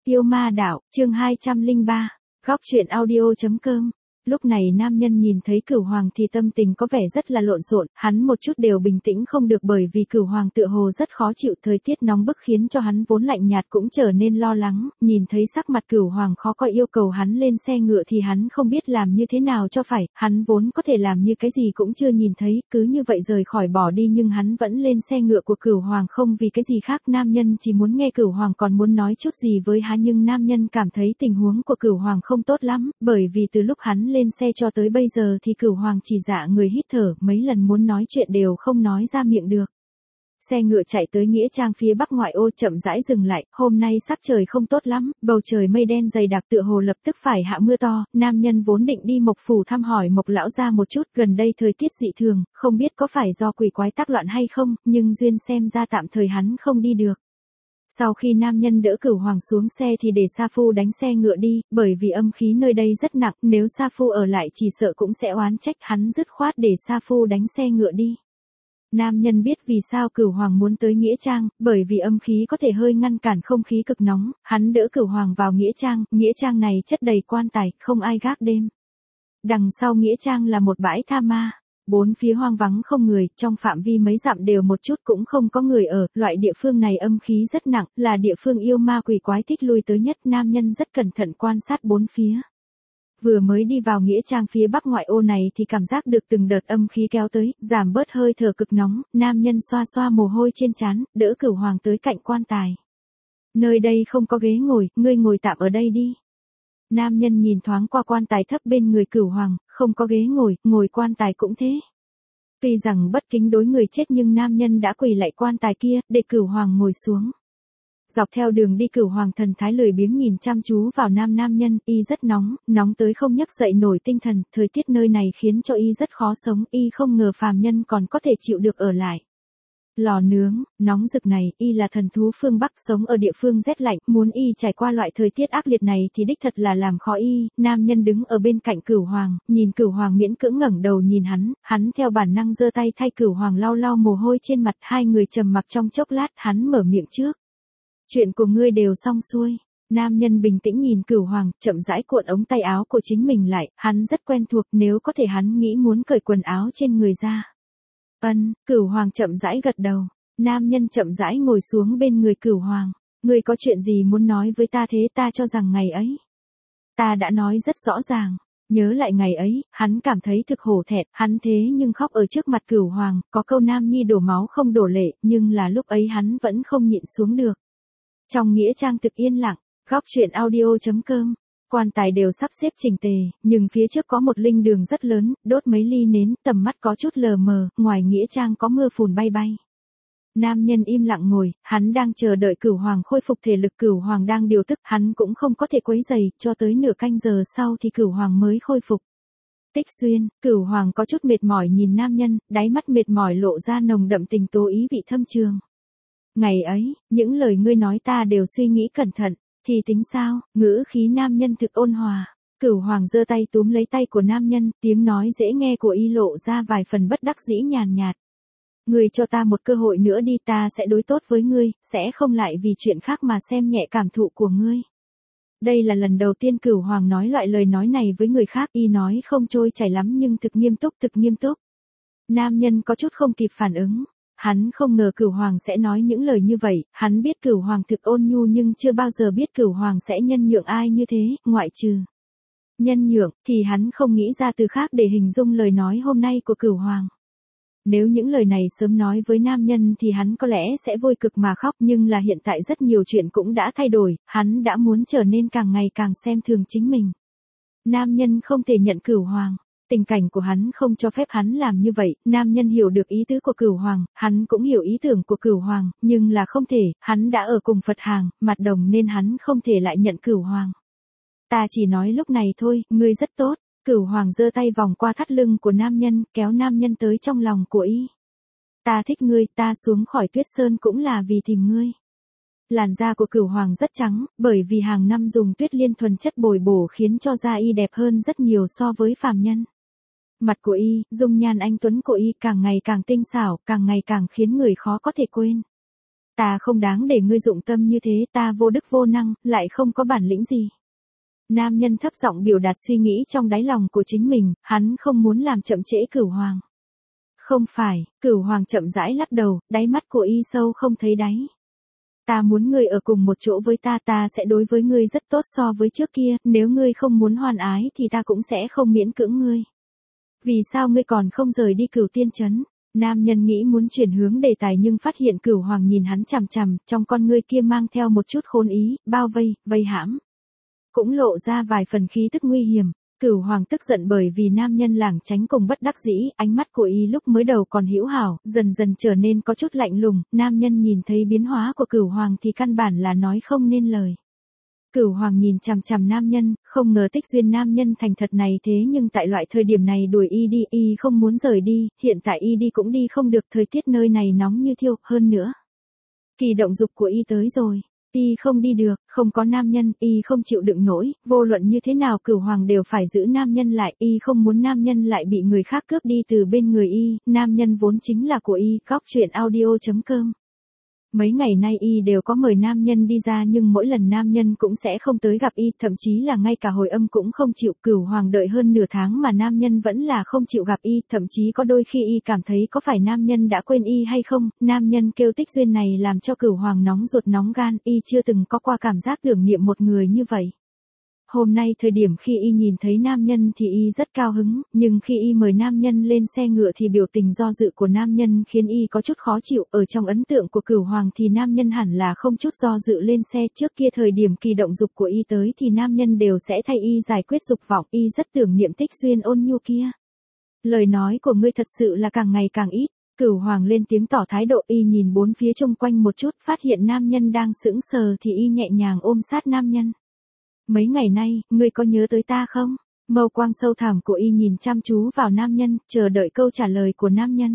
Yêu ma đạo, chương 203, góc truyện audio.com. Lúc này nam nhân nhìn thấy Cửu Hoàng thì tâm tình có vẻ rất là lộn xộn, hắn một chút đều bình tĩnh không được bởi vì Cửu Hoàng tựa hồ rất khó chịu, thời tiết nóng bức khiến cho hắn vốn lạnh nhạt cũng trở nên lo lắng, nhìn thấy sắc mặt Cửu Hoàng khó coi yêu cầu hắn lên xe ngựa thì hắn không biết làm như thế nào cho phải, hắn vốn có thể làm như cái gì cũng chưa nhìn thấy, cứ như vậy rời khỏi bỏ đi nhưng hắn vẫn lên xe ngựa của Cửu Hoàng không vì cái gì khác, nam nhân chỉ muốn nghe Cửu Hoàng còn muốn nói chút gì với hắn nhưng nam nhân cảm thấy tình huống của Cửu Hoàng không tốt lắm, bởi vì từ lúc hắn lên xe cho tới bây giờ thì Cửu Hoàng chỉ dạ người hít thở, mấy lần muốn nói chuyện đều không nói ra miệng được. Xe ngựa chạy tới nghĩa trang phía bắc ngoại ô chậm rãi dừng lại, hôm nay sắc trời không tốt lắm, bầu trời mây đen dày đặc tựa hồ lập tức phải hạ mưa to, nam nhân vốn định đi Mộc phủ thăm hỏi Mộc lão gia một chút, gần đây thời tiết dị thường, không biết có phải do quỷ quái tác loạn hay không, nhưng duyên xem ra tạm thời hắn không đi được. Sau khi nam nhân đỡ Cửu Hoàng xuống xe thì để Sa Phu đánh xe ngựa đi, bởi vì âm khí nơi đây rất nặng, nếu Sa Phu ở lại chỉ sợ cũng sẽ oán trách, hắn dứt khoát để Sa Phu đánh xe ngựa đi. Nam nhân biết vì sao Cửu Hoàng muốn tới nghĩa trang, bởi vì âm khí có thể hơi ngăn cản không khí cực nóng, hắn đỡ Cửu Hoàng vào nghĩa trang này chất đầy quan tài, không ai gác đêm. Đằng sau nghĩa trang là một bãi tha ma. Bốn phía hoang vắng không người, trong phạm vi mấy dặm đều một chút cũng không có người ở, loại địa phương này âm khí rất nặng, là địa phương yêu ma quỷ quái thích lui tới nhất, nam nhân rất cẩn thận quan sát bốn phía. Vừa mới đi vào nghĩa trang phía bắc ngoại ô này thì cảm giác được từng đợt âm khí kéo tới, giảm bớt hơi thở cực nóng, nam nhân xoa xoa mồ hôi trên trán, đỡ Cửu Hoàng tới cạnh quan tài. Nơi đây không có ghế ngồi, ngươi ngồi tạm ở đây đi. Nam nhân nhìn thoáng qua quan tài thấp bên người Cửu Hoàng, không có ghế ngồi quan tài cũng thế. Tuy rằng bất kính đối người chết nhưng nam nhân đã quỳ lại quan tài kia, để Cửu Hoàng ngồi xuống. Dọc theo đường đi Cửu Hoàng thần thái lười biếng nhìn chăm chú vào nam nhân, y rất nóng tới không nhấc dậy nổi tinh thần, thời tiết nơi này khiến cho y rất khó sống, y không ngờ phàm nhân còn có thể chịu được ở lại. Lò nướng, nóng rực này, y là thần thú phương Bắc sống ở địa phương rét lạnh, muốn y trải qua loại thời tiết ác liệt này thì đích thật là làm khó y, nam nhân đứng ở bên cạnh Cửu Hoàng, nhìn Cửu Hoàng miễn cưỡng ngẩng đầu nhìn hắn theo bản năng giơ tay thay Cửu Hoàng lau lau mồ hôi trên mặt, hai người trầm mặc trong chốc lát, hắn mở miệng trước. Chuyện của ngươi đều xong xuôi. Nam nhân bình tĩnh nhìn Cửu Hoàng, chậm rãi cuộn ống tay áo của chính mình lại, hắn rất quen thuộc, nếu có thể hắn nghĩ muốn cởi quần áo trên người ra. Cửu Hoàng chậm rãi gật đầu. Nam nhân chậm rãi ngồi xuống bên người Cửu Hoàng. Ngươi có chuyện gì muốn nói với ta thế? Ta cho rằng ngày ấy ta đã nói rất rõ ràng. Nhớ lại ngày ấy, hắn cảm thấy thực hổ thẹn, hắn thế nhưng khóc ở trước mặt Cửu Hoàng, có câu nam nhi đổ máu không đổ lệ, nhưng là lúc ấy hắn vẫn không nhịn xuống được. Trong nghĩa trang thực yên lặng, góc truyện audio.com. Quan tài đều sắp xếp chỉnh tề, nhưng phía trước có một linh đường rất lớn, đốt mấy ly nến, tầm mắt có chút lờ mờ, ngoài nghĩa trang có mưa phùn bay bay. Nam nhân im lặng ngồi, hắn đang chờ đợi Cửu Hoàng khôi phục thể lực, Cửu Hoàng đang điều tức, hắn cũng không có thể quấy rầy, cho tới nửa canh giờ sau thì Cửu Hoàng mới khôi phục. Tích Xuyên, Cửu Hoàng có chút mệt mỏi nhìn nam nhân, đáy mắt mệt mỏi lộ ra nồng đậm tình tố ý vị thâm trường. Ngày ấy, những lời ngươi nói ta đều suy nghĩ cẩn thận. Thì tính sao? Ngữ khí nam nhân thực ôn hòa. Cửu Hoàng giơ tay túm lấy tay của nam nhân, tiếng nói dễ nghe của y lộ ra vài phần bất đắc dĩ nhàn nhạt. Ngươi cho ta một cơ hội nữa đi, ta sẽ đối tốt với ngươi, sẽ không lại vì chuyện khác mà xem nhẹ cảm thụ của ngươi. Đây là lần đầu tiên Cửu Hoàng nói loại lời nói này với người khác, y nói không trôi chảy lắm nhưng thực nghiêm túc. Nam nhân có chút không kịp phản ứng. Hắn không ngờ Cửu Hoàng sẽ nói những lời như vậy, hắn biết Cửu Hoàng thực ôn nhu nhưng chưa bao giờ biết Cửu Hoàng sẽ nhân nhượng ai như thế, ngoại trừ nhân nhượng, thì hắn không nghĩ ra từ khác để hình dung lời nói hôm nay của Cửu Hoàng. Nếu những lời này sớm nói với nam nhân thì hắn có lẽ sẽ vui cực mà khóc, nhưng là hiện tại rất nhiều chuyện cũng đã thay đổi, hắn đã muốn trở nên càng ngày càng xem thường chính mình. Nam nhân không thể nhận Cửu Hoàng. Tình cảnh của hắn không cho phép hắn làm như vậy, nam nhân hiểu được ý tứ của Cửu Hoàng, hắn cũng hiểu ý tưởng của Cửu Hoàng, nhưng là không thể, hắn đã ở cùng Phật hàng, mặt đồng nên hắn không thể lại nhận Cửu Hoàng. Ta chỉ nói lúc này thôi, ngươi rất tốt. Cửu Hoàng giơ tay vòng qua thắt lưng của nam nhân, kéo nam nhân tới trong lòng của y. Ta thích ngươi, ta xuống khỏi Tuyết Sơn cũng là vì tìm ngươi. Làn da của Cửu Hoàng rất trắng, bởi vì hàng năm dùng tuyết liên thuần chất bồi bổ khiến cho da y đẹp hơn rất nhiều so với phàm nhân. Mặt của y, dung nhan anh tuấn của y càng ngày càng tinh xảo, càng ngày càng khiến người khó có thể quên. Ta không đáng để ngươi dụng tâm như thế, ta vô đức vô năng, lại không có bản lĩnh gì. Nam nhân thấp giọng biểu đạt suy nghĩ trong đáy lòng của chính mình, hắn không muốn làm chậm trễ Cửu Hoàng. Không phải, Cửu Hoàng chậm rãi lắc đầu, đáy mắt của y sâu không thấy đáy. Ta muốn ngươi ở cùng một chỗ với ta, ta sẽ đối với ngươi rất tốt so với trước kia, nếu ngươi không muốn hoan ái thì ta cũng sẽ không miễn cưỡng ngươi. Vì sao ngươi còn không rời đi Cửu Tiên Trấn? Nam nhân nghĩ muốn chuyển hướng đề tài nhưng phát hiện Cửu Hoàng nhìn hắn chằm chằm, trong con ngươi kia mang theo một chút khôn ý, bao vây, vây hãm. Cũng lộ ra vài phần khí tức nguy hiểm. Cửu Hoàng tức giận bởi vì nam nhân lảng tránh cùng bất đắc dĩ, ánh mắt của y lúc mới đầu còn hữu hảo, dần dần trở nên có chút lạnh lùng, nam nhân nhìn thấy biến hóa của Cửu Hoàng thì căn bản là nói không nên lời. Cửu Hoàng nhìn chằm chằm nam nhân, không ngờ Tích Duyên nam nhân thành thật này thế nhưng tại loại thời điểm này đuổi y đi, y không muốn rời đi, hiện tại y đi cũng đi không được, thời tiết nơi này nóng như thiêu, hơn nữa. Kỳ động dục của y tới rồi. Y không đi được, không có nam nhân, y không chịu đựng nổi, vô luận như thế nào Cửu Hoàng đều phải giữ nam nhân lại, y không muốn nam nhân lại bị người khác cướp đi từ bên người y, nam nhân vốn chính là của y, goctruyện.audio.com. Mấy ngày nay y đều có mời nam nhân đi ra nhưng mỗi lần nam nhân cũng sẽ không tới gặp y, thậm chí là ngay cả hồi âm cũng không chịu. Cửu Hoàng đợi hơn nửa tháng mà nam nhân vẫn là không chịu gặp y, thậm chí có đôi khi y cảm thấy có phải nam nhân đã quên y hay không. Nam nhân kêu Tích Duyên này làm cho Cửu Hoàng nóng ruột nóng gan, y chưa từng có qua cảm giác tưởng niệm một người như vậy. Hôm nay thời điểm khi y nhìn thấy nam nhân thì y rất cao hứng, nhưng khi y mời nam nhân lên xe ngựa thì biểu tình do dự của nam nhân khiến y có chút khó chịu. Ở trong ấn tượng của Cửu Hoàng thì nam nhân hẳn là không chút do dự lên xe, trước kia thời điểm kỳ động dục của y tới thì nam nhân đều sẽ thay y giải quyết dục vọng, y rất tưởng niệm Tích Duyên ôn nhu kia. Lời nói của ngươi thật sự là càng ngày càng ít. Cửu Hoàng lên tiếng tỏ thái độ, y nhìn bốn phía xung quanh một chút, phát hiện nam nhân đang sững sờ thì y nhẹ nhàng ôm sát nam nhân. Mấy ngày nay, ngươi có nhớ tới ta không? Mâu quang sâu thẳm của y nhìn chăm chú vào nam nhân, chờ đợi câu trả lời của nam nhân.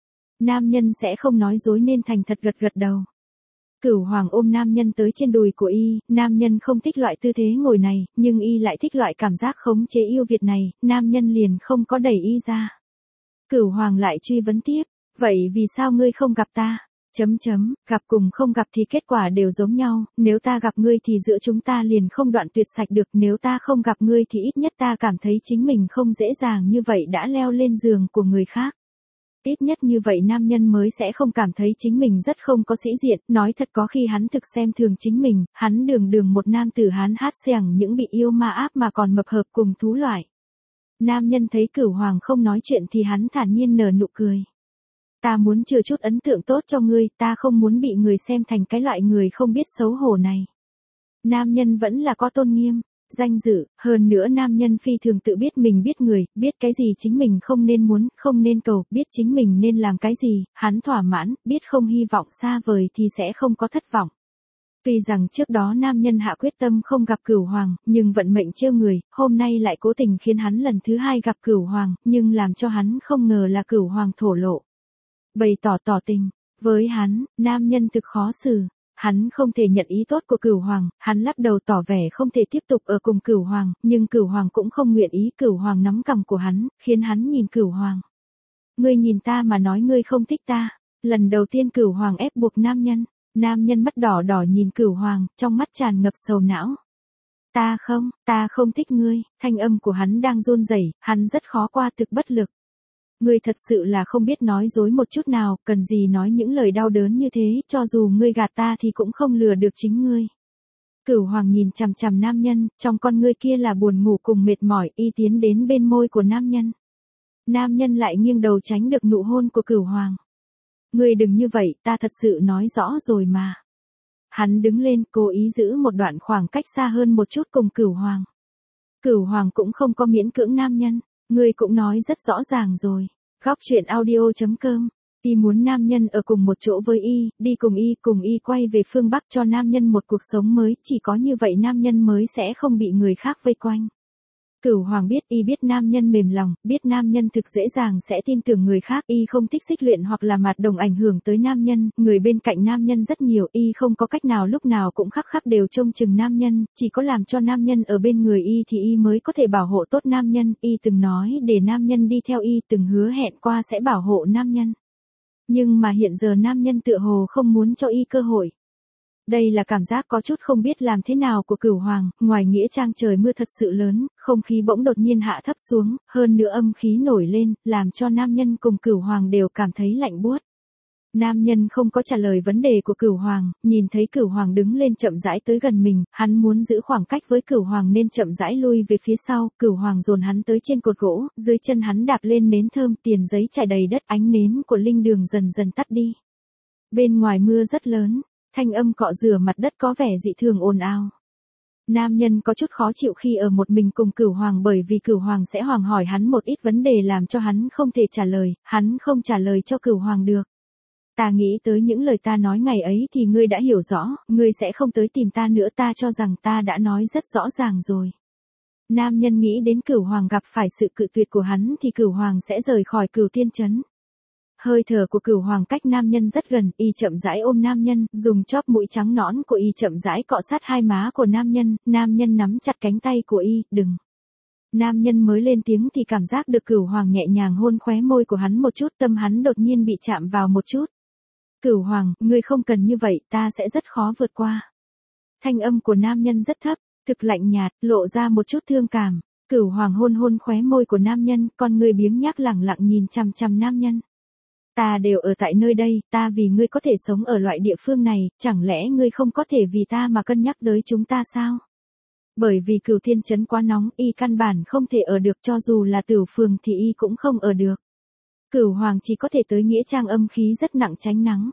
Nam nhân sẽ không nói dối nên thành thật gật gật đầu. Cửu Hoàng ôm nam nhân tới trên đùi của y, nam nhân không thích loại tư thế ngồi này, nhưng y lại thích loại cảm giác khống chế yêu Việt này, nam nhân liền không có đẩy y ra. Cửu Hoàng lại truy vấn tiếp, vậy vì sao ngươi không gặp ta? Gặp cùng không gặp thì kết quả đều giống nhau, nếu ta gặp ngươi thì giữa chúng ta liền không đoạn tuyệt sạch được, nếu ta không gặp ngươi thì ít nhất ta cảm thấy chính mình không dễ dàng như vậy đã leo lên giường của người khác. Ít nhất như vậy nam nhân mới sẽ không cảm thấy chính mình rất không có sĩ diện, nói thật có khi hắn thực xem thường chính mình, hắn đường một nam tử Hán hát xẻng những bị yêu ma áp mà còn mập hợp cùng thú loại. Nam nhân thấy Cửu Hoàng không nói chuyện thì hắn thản nhiên nở nụ cười. Ta muốn chừa chút ấn tượng tốt cho ngươi, ta không muốn bị người xem thành cái loại người không biết xấu hổ này. Nam nhân vẫn là có tôn nghiêm, danh dự, hơn nữa nam nhân phi thường tự biết mình biết người, biết cái gì chính mình không nên muốn, không nên cầu, biết chính mình nên làm cái gì, hắn thỏa mãn, biết không hy vọng xa vời thì sẽ không có thất vọng. Tuy rằng trước đó nam nhân hạ quyết tâm không gặp Cửu Hoàng, nhưng vận mệnh trêu người, hôm nay lại cố tình khiến hắn lần thứ hai gặp Cửu Hoàng, nhưng làm cho hắn không ngờ là Cửu Hoàng thổ lộ. Bày tỏ tình, với hắn, nam nhân thực khó xử, hắn không thể nhận ý tốt của Cửu Hoàng, hắn lắc đầu tỏ vẻ không thể tiếp tục ở cùng Cửu Hoàng, nhưng Cửu Hoàng cũng không nguyện ý. Cửu Hoàng nắm cằm của hắn, khiến hắn nhìn Cửu Hoàng. Ngươi nhìn ta mà nói ngươi không thích ta. Lần đầu tiên Cửu Hoàng ép buộc nam nhân mắt đỏ đỏ nhìn Cửu Hoàng, trong mắt tràn ngập sầu não. Ta không thích ngươi, thanh âm của hắn đang run rẩy, hắn rất khó qua thực bất lực. Ngươi thật sự là không biết nói dối một chút nào, cần gì nói những lời đau đớn như thế, cho dù ngươi gạt ta thì cũng không lừa được chính ngươi. Cửu Hoàng nhìn chằm chằm nam nhân, trong con ngươi kia là buồn ngủ cùng mệt mỏi, y tiến đến bên môi của nam nhân. Nam nhân lại nghiêng đầu tránh được nụ hôn của Cửu Hoàng. Ngươi đừng như vậy, ta thật sự nói rõ rồi mà. Hắn đứng lên, cố ý giữ một đoạn khoảng cách xa hơn một chút cùng Cửu Hoàng. Cửu Hoàng cũng không có miễn cưỡng nam nhân. Ngươi cũng nói rất rõ ràng rồi. Goctruyện.audio.com. Y muốn nam nhân ở cùng một chỗ với y, đi cùng y quay về phương Bắc cho nam nhân một cuộc sống mới, chỉ có như vậy nam nhân mới sẽ không bị người khác vây quanh. Cửu Hoàng biết y biết nam nhân mềm lòng, biết nam nhân thực dễ dàng sẽ tin tưởng người khác, y không thích xích luyện hoặc là mạt đồng ảnh hưởng tới nam nhân, người bên cạnh nam nhân rất nhiều, y không có cách nào lúc nào cũng khắc đều trông chừng nam nhân, chỉ có làm cho nam nhân ở bên người y thì y mới có thể bảo hộ tốt nam nhân, y từng nói để nam nhân đi theo y, từng hứa hẹn qua sẽ bảo hộ nam nhân. Nhưng mà hiện giờ nam nhân tựa hồ không muốn cho y cơ hội. Đây là cảm giác có chút không biết làm thế nào của Cửu Hoàng, ngoài nghĩa trang trời mưa thật sự lớn, không khí bỗng đột nhiên hạ thấp xuống, hơn nữa âm khí nổi lên, làm cho nam nhân cùng Cửu Hoàng đều cảm thấy lạnh buốt. Nam nhân không có trả lời vấn đề của Cửu Hoàng, nhìn thấy Cửu Hoàng đứng lên chậm rãi tới gần mình, hắn muốn giữ khoảng cách với Cửu Hoàng nên chậm rãi lui về phía sau, Cửu Hoàng dồn hắn tới trên cột gỗ, dưới chân hắn đạp lên nến thơm, tiền giấy trải đầy đất, ánh nến của linh đường dần dần tắt đi. Bên ngoài mưa rất lớn, thanh âm cọ rửa mặt đất có vẻ dị thường ồn ào. Nam nhân có chút khó chịu khi ở một mình cùng Cửu Hoàng bởi vì Cửu Hoàng sẽ hỏi hỏi hắn một ít vấn đề làm cho hắn không thể trả lời, hắn không trả lời cho Cửu Hoàng được. Ta nghĩ tới những lời ta nói ngày ấy thì ngươi đã hiểu rõ, ngươi sẽ không tới tìm ta nữa, ta cho rằng ta đã nói rất rõ ràng rồi. Nam nhân nghĩ đến Cửu Hoàng gặp phải sự cự tuyệt của hắn thì Cửu Hoàng sẽ rời khỏi Cửu Tiên Trấn. Hơi thở của Cửu Hoàng cách nam nhân rất gần, y chậm rãi ôm nam nhân, dùng chóp mũi trắng nõn của y chậm rãi cọ sát hai má của nam nhân nắm chặt cánh tay của y, đừng. Nam nhân mới lên tiếng thì cảm giác được Cửu Hoàng nhẹ nhàng hôn khóe môi của hắn một chút, tâm hắn đột nhiên bị chạm vào một chút. Cửu Hoàng, ngươi không cần như vậy, ta sẽ rất khó vượt qua. Thanh âm của nam nhân rất thấp, thực lạnh nhạt, lộ ra một chút thương cảm. Cửu Hoàng hôn hôn khóe môi của nam nhân, con ngươi biếng nhác lẳng lặng nhìn chằm chằm nam nhân. Ta đều ở tại nơi đây, ta vì ngươi có thể sống ở loại địa phương này, chẳng lẽ ngươi không có thể vì ta mà cân nhắc tới chúng ta sao? Bởi vì Cửu Tiên Trấn quá nóng, y căn bản không thể ở được, cho dù là Tửu Phường thì y cũng không ở được. Cửu Hoàng chỉ có thể tới nghĩa trang âm khí rất nặng tránh nắng.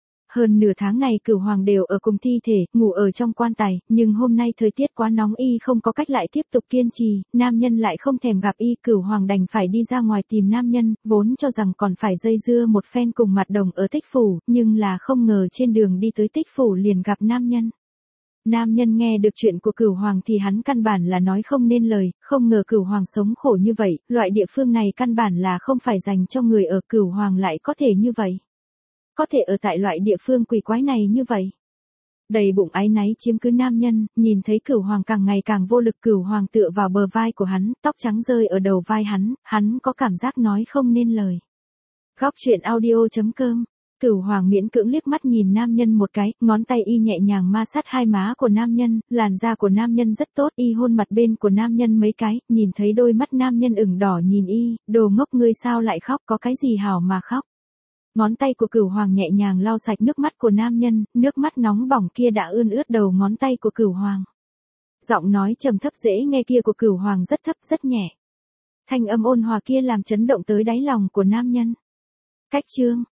Hơn nửa tháng này Cửu Hoàng đều ở cùng thi thể, ngủ ở trong quan tài, nhưng hôm nay thời tiết quá nóng y không có cách lại tiếp tục kiên trì, nam nhân lại không thèm gặp y, Cửu Hoàng đành phải đi ra ngoài tìm nam nhân, vốn cho rằng còn phải dây dưa một phen cùng Mạt Đồng ở Tích Phủ, nhưng là không ngờ trên đường đi tới Tích Phủ liền gặp nam nhân. Nam nhân nghe được chuyện của Cửu Hoàng thì hắn căn bản là nói không nên lời, không ngờ Cửu Hoàng sống khổ như vậy, loại địa phương này căn bản là không phải dành cho người ở, Cửu Hoàng lại có thể như vậy. Có thể ở tại loại địa phương quỷ quái này như vậy. Đầy bụng áy náy chiếm cứ nam nhân, nhìn thấy Cửu Hoàng càng ngày càng vô lực, Cửu Hoàng tựa vào bờ vai của hắn, tóc trắng rơi ở đầu vai hắn có cảm giác nói không nên lời. Góc truyện audio.com. Cửu Hoàng miễn cưỡng liếc mắt nhìn nam nhân một cái, ngón tay y nhẹ nhàng ma sát hai má của nam nhân, làn da của nam nhân rất tốt, y hôn mặt bên của nam nhân mấy cái, nhìn thấy đôi mắt nam nhân ửng đỏ nhìn y, đồ ngốc ngươi sao lại khóc, có cái gì hảo mà khóc. Ngón tay của Cửu Hoàng nhẹ nhàng lau sạch nước mắt của nam nhân, nước mắt nóng bỏng kia đã ươn ướt đầu ngón tay của Cửu Hoàng. Giọng nói trầm thấp dễ nghe kia của Cửu Hoàng rất thấp rất nhẹ. Thanh âm ôn hòa kia làm chấn động tới đáy lòng của nam nhân. Cách chương